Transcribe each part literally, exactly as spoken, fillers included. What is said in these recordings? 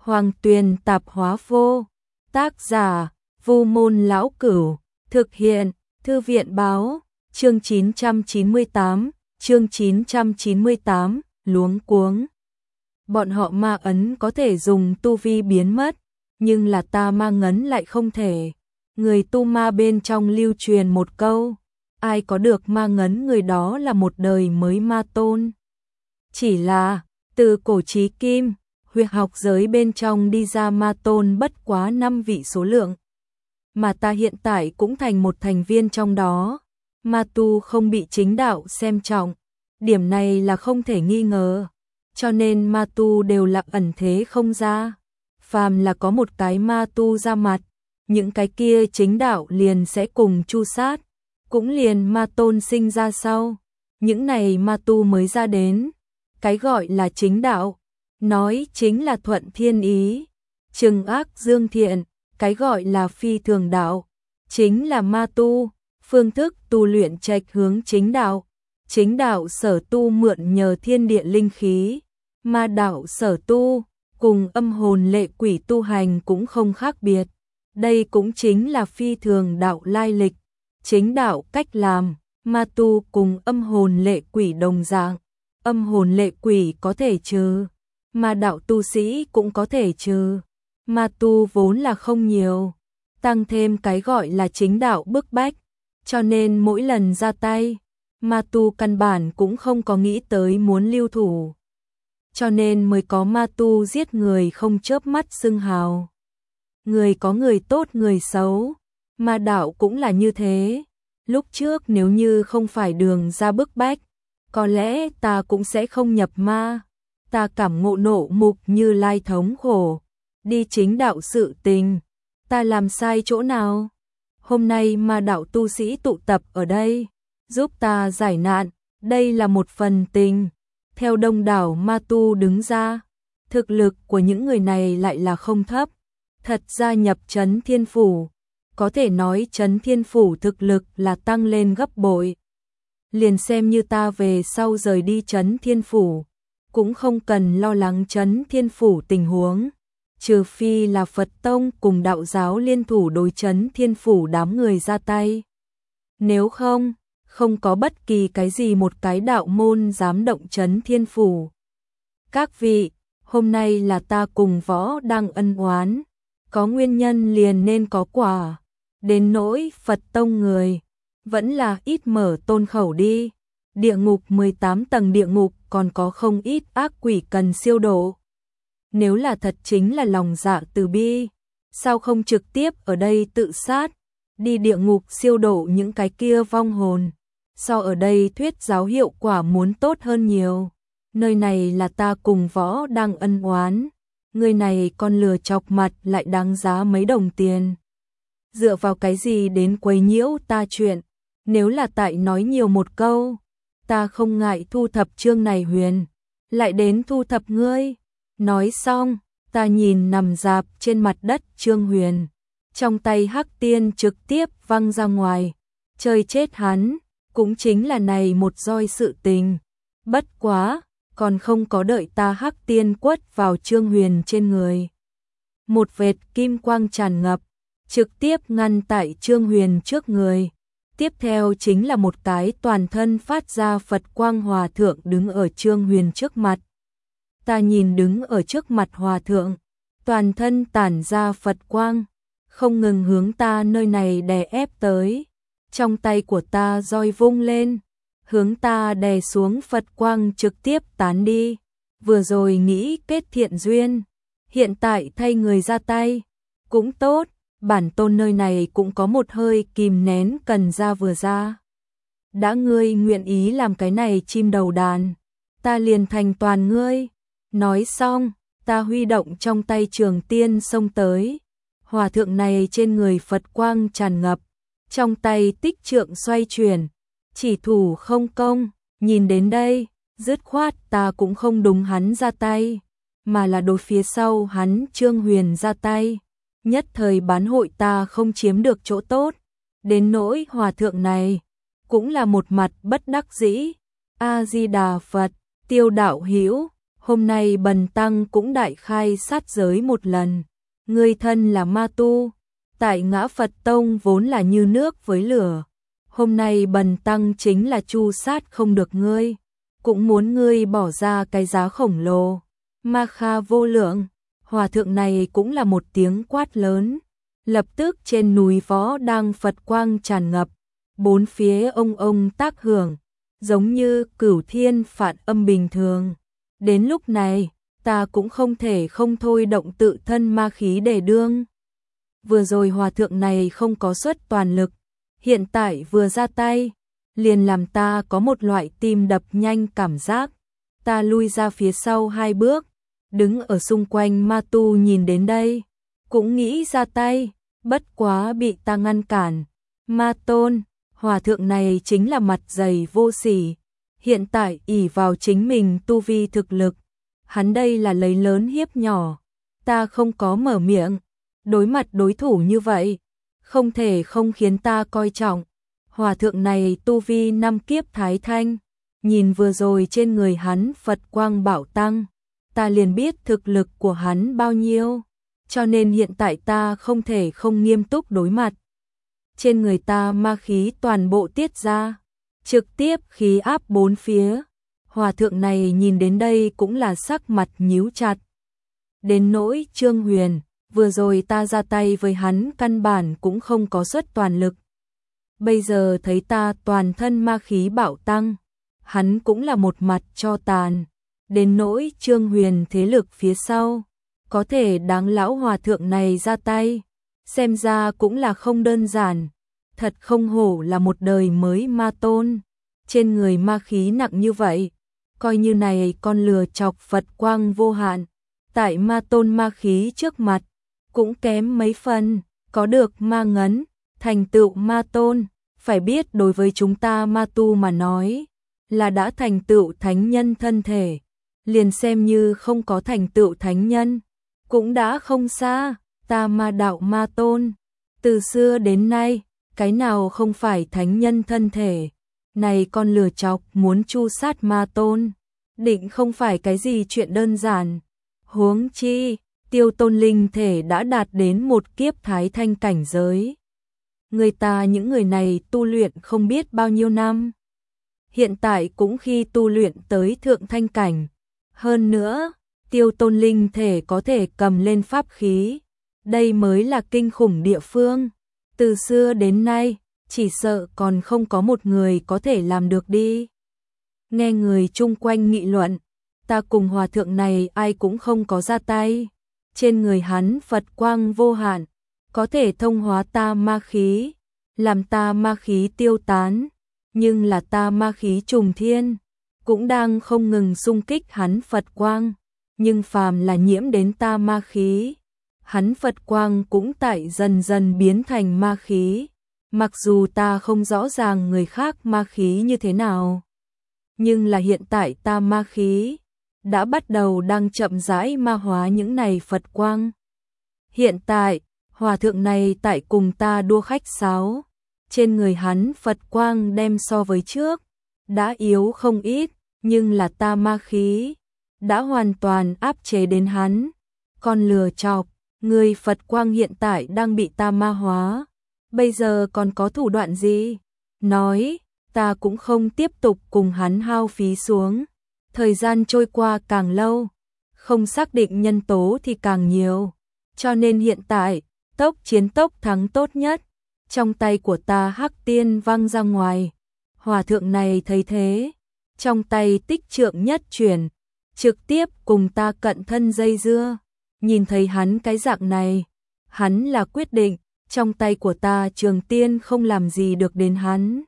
Hoàng Tuyền Tạp Hóa Vô. Tác giả: Vu Môn Lão Cửu. Thực hiện: Thư viện Báo. Chương chín trăm chín mươi tám. Chương chín trăm chín mươi tám. Luống cuống. Bọn họ ma ấn có thể dùng tu vi biến mất, nhưng là ta ma ngấn lại không thể. Người tu ma bên trong lưu truyền một câu: ai có được ma ngấn người đó là một đời mới ma tôn. Chỉ là từ cổ chí kim, huyết học giới bên trong đi ra ma tôn bất quá năm vị số lượng. Mà ta hiện tại cũng thành một thành viên trong đó. Ma tu không bị chính đạo xem trọng, điểm này là không thể nghi ngờ. Cho nên ma tu đều là ẩn thế không ra. Phàm là có một cái ma tu ra mặt, những cái kia chính đạo liền sẽ cùng chu sát, cũng liền ma tôn sinh ra sau. Những này ma tu mới ra đến. Cái gọi là chính đạo, nói chính là thuận thiên ý, trừng ác dương thiện. Cái gọi là phi thường đạo, chính là ma tu, phương thức tu luyện trạch hướng chính đạo. Chính đạo sở tu mượn nhờ thiên địa linh khí, ma đạo sở tu cùng âm hồn lệ quỷ tu hành cũng không khác biệt. Đây cũng chính là phi thường đạo lai lịch. Chính đạo cách làm, ma tu cùng âm hồn lệ quỷ đồng dạng. Âm hồn lệ quỷ có thể trừ, ma đạo tu sĩ cũng có thể trừ. Ma tu vốn là không nhiều, tăng thêm cái gọi là chính đạo bức bách, cho nên mỗi lần ra tay, ma tu căn bản cũng không có nghĩ tới muốn lưu thủ. Cho nên mới có ma tu giết người không chớp mắt xưng hào. Người có người tốt người xấu, ma đạo cũng là như thế. Lúc trước nếu như không phải đường ra bức bách, có lẽ ta cũng sẽ không nhập ma. Ta cảm ngộ nộ mục Như Lai thống khổ, đi chính đạo sự tình, ta làm sai chỗ nào? Hôm nay ma đạo tu sĩ tụ tập ở đây, giúp ta giải nạn, đây là một phần tình. Theo đông đảo ma tu đứng ra, thực lực của những người này lại là không thấp. Thật ra nhập Trấn Thiên Phủ, có thể nói Trấn Thiên Phủ thực lực là tăng lên gấp bội. Liền xem như ta về sau rời đi Trấn Thiên Phủ, cũng không cần lo lắng Trấn Thiên Phủ tình huống. Trừ phi là Phật Tông cùng đạo giáo liên thủ đối Trấn Thiên Phủ đám người ra tay. Nếu không, không có bất kỳ cái gì một cái đạo môn dám động Trấn Thiên Phủ. Các vị, hôm nay là ta cùng võ đang ân oán, có nguyên nhân liền nên có quả. Đến nỗi Phật Tông người, vẫn là ít mở tôn khẩu đi. Địa ngục mười tám tầng địa ngục còn có không ít ác quỷ cần siêu độ. Nếu là thật chính là lòng dạ từ bi, sao không trực tiếp ở đây tự sát, đi địa ngục siêu độ những cái kia vong hồn. So ở đây thuyết giáo hiệu quả muốn tốt hơn nhiều. Nơi này là ta cùng võ đang ân oán, người này còn lừa chọc mặt lại đáng giá mấy đồng tiền. Dựa vào cái gì đến quấy nhiễu ta chuyện? Nếu là tại nói nhiều một câu, ta không ngại thu thập chương này huyền, lại đến thu thập ngươi. Nói xong, ta nhìn nằm rạp trên mặt đất Trương Huyền, trong tay hắc tiên trực tiếp văng ra ngoài, chơi chết hắn, cũng chính là này một roi sự tình. Bất quá, còn không có đợi ta hắc tiên quất vào Trương Huyền trên người. Một vệt kim quang tràn ngập, trực tiếp ngăn tại Trương Huyền trước người. Tiếp theo chính là một cái toàn thân phát ra Phật quang hòa thượng đứng ở Trương Huyền trước mặt. Ta nhìn đứng ở trước mặt hòa thượng, toàn thân tản ra Phật quang, không ngừng hướng ta nơi này đè ép tới. Trong tay của ta roi vung lên, hướng ta đè xuống Phật quang trực tiếp tán đi. Vừa rồi nghĩ kết thiện duyên, hiện tại thay người ra tay, cũng tốt, bản tôn nơi này cũng có một hơi kìm nén cần ra vừa ra. Đã ngươi nguyện ý làm cái này chim đầu đàn, ta liền thành toàn ngươi. Nói xong, ta huy động trong tay trường tiên xông tới. Hòa thượng này trên người Phật quang tràn ngập, trong tay tích trượng xoay chuyển, chỉ thủ không công. Nhìn đến đây, dứt khoát ta cũng không đúng hắn ra tay, mà là đối phía sau hắn Trương Huyền ra tay. Nhất thời bán hội ta không chiếm được chỗ tốt. Đến nỗi hòa thượng này, cũng là một mặt bất đắc dĩ. A Di Đà Phật, Tiêu đạo hữu, hôm nay bần tăng cũng đại khai sát giới một lần, ngươi thân là ma tu, tại Ngã Phật Tông vốn là như nước với lửa, hôm nay bần tăng chính là chu sát không được ngươi, cũng muốn ngươi bỏ ra cái giá khổng lồ, ma kha vô lượng. Hòa thượng này cũng là một tiếng quát lớn, lập tức trên núi Võ Đăng Phật quang tràn ngập, bốn phía ông ông tác hưởng, giống như cửu thiên phạn âm bình thường. Đến lúc này, ta cũng không thể không thôi động tự thân ma khí để đương. Vừa rồi hòa thượng này không có xuất toàn lực, hiện tại vừa ra tay, liền làm ta có một loại tim đập nhanh cảm giác. Ta lui ra phía sau hai bước, đứng ở xung quanh ma tu nhìn đến đây, cũng nghĩ ra tay, bất quá bị ta ngăn cản. Ma tôn, hòa thượng này chính là mặt dày vô sỉ, hiện tại ỷ vào chính mình tu vi thực lực, hắn đây là lấy lớn hiếp nhỏ, ta không có mở miệng, đối mặt đối thủ như vậy, không thể không khiến ta coi trọng. Hòa thượng này tu vi năm kiếp thái thanh, nhìn vừa rồi trên người hắn Phật quang bảo tăng, ta liền biết thực lực của hắn bao nhiêu, cho nên hiện tại ta không thể không nghiêm túc đối mặt. Trên người ta ma khí toàn bộ tiết ra, trực tiếp khí áp bốn phía. Hòa thượng này nhìn đến đây cũng là sắc mặt nhíu chặt. Đến nỗi Trương Huyền, vừa rồi ta ra tay với hắn căn bản cũng không có xuất toàn lực. Bây giờ thấy ta toàn thân ma khí bạo tăng, hắn cũng là một mặt cho tàn. Đến nỗi Trương Huyền thế lực phía sau, có thể đáng lão hòa thượng này ra tay, xem ra cũng là không đơn giản. Thật không hổ là một đời mới ma tôn, trên người ma khí nặng như vậy, coi như này con lừa chọc Phật quang vô hạn, tại ma tôn ma khí trước mặt, cũng kém mấy phần, có được ma ngấn, thành tựu ma tôn, phải biết đối với chúng ta ma tu mà nói, là đã thành tựu thánh nhân thân thể, liền xem như không có thành tựu thánh nhân, cũng đã không xa. Ta ma đạo ma tôn, từ xưa đến nay, cái nào không phải thánh nhân thân thể, này con lừa chọc muốn chu sát ma tôn, định không phải cái gì chuyện đơn giản. Huống chi, Tiêu Tôn linh thể đã đạt đến một kiếp thái thanh cảnh giới. Người ta những người này tu luyện không biết bao nhiêu năm, hiện tại cũng khi tu luyện tới thượng thanh cảnh. Hơn nữa, Tiêu Tôn linh thể có thể cầm lên pháp khí, đây mới là kinh khủng địa phương. Từ xưa đến nay, chỉ sợ còn không có một người có thể làm được đi. Nghe người chung quanh nghị luận, ta cùng hòa thượng này ai cũng không có ra tay. Trên người hắn Phật quang vô hạn, có thể thông hóa ta ma khí, làm ta ma khí tiêu tán, nhưng là ta ma khí trùng thiên, cũng đang không ngừng xung kích hắn Phật quang, nhưng phàm là nhiễm đến ta ma khí, hắn Phật quang cũng tại dần dần biến thành ma khí. Mặc dù ta không rõ ràng người khác ma khí như thế nào, nhưng là hiện tại ta ma khí đã bắt đầu đang chậm rãi ma hóa những này Phật quang. Hiện tại, hòa thượng này tại cùng ta đua khách sáo, trên người hắn Phật quang đem so với trước, đã yếu không ít, nhưng là ta ma khí đã hoàn toàn áp chế đến hắn. Con lừa chọc, người Phật quang hiện tại đang bị ta ma hóa, bây giờ còn có thủ đoạn gì? Nói, ta cũng không tiếp tục cùng hắn hao phí xuống. Thời gian trôi qua càng lâu, không xác định nhân tố thì càng nhiều, cho nên hiện tại, tốc chiến tốc thắng tốt nhất. Trong tay của ta hắc tiên văng ra ngoài, hòa thượng này thấy thế, trong tay tích trượng nhất chuyển, trực tiếp cùng ta cận thân dây dưa. Nhìn thấy hắn cái dạng này, hắn là quyết định, trong tay của ta trường tiên không làm gì được đến hắn.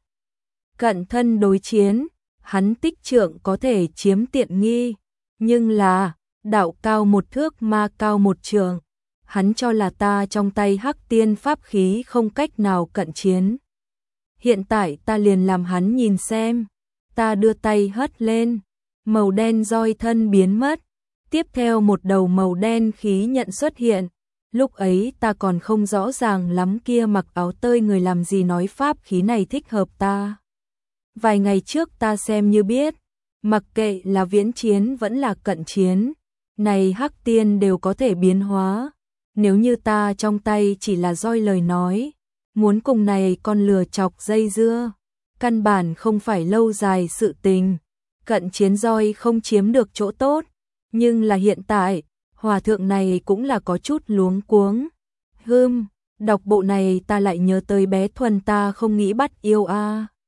Cận thân đối chiến, hắn tích trượng có thể chiếm tiện nghi, nhưng là, đạo cao một thước ma cao một trường, hắn cho là ta trong tay hắc tiên pháp khí không cách nào cận chiến. Hiện tại ta liền làm hắn nhìn xem, ta đưa tay hất lên, màu đen roi thân biến mất, tiếp theo một đầu màu đen khí nhận xuất hiện. Lúc ấy ta còn không rõ ràng lắm kia mặc áo tơi người làm gì nói pháp khí này thích hợp ta. Vài ngày trước ta xem như biết, Mặc kệ là viễn chiến vẫn là cận chiến, này hắc tiên đều có thể biến hóa. Nếu như ta trong tay chỉ là roi lời nói, muốn cùng này con lừa chọc dây dưa, căn bản không phải lâu dài sự tình. Cận chiến roi không chiếm được chỗ tốt, nhưng là hiện tại, hòa thượng này cũng là có chút luống cuống. Hừm, đọc bộ này ta lại nhớ tới bé Thuần ta không nghĩ bắt yêu a.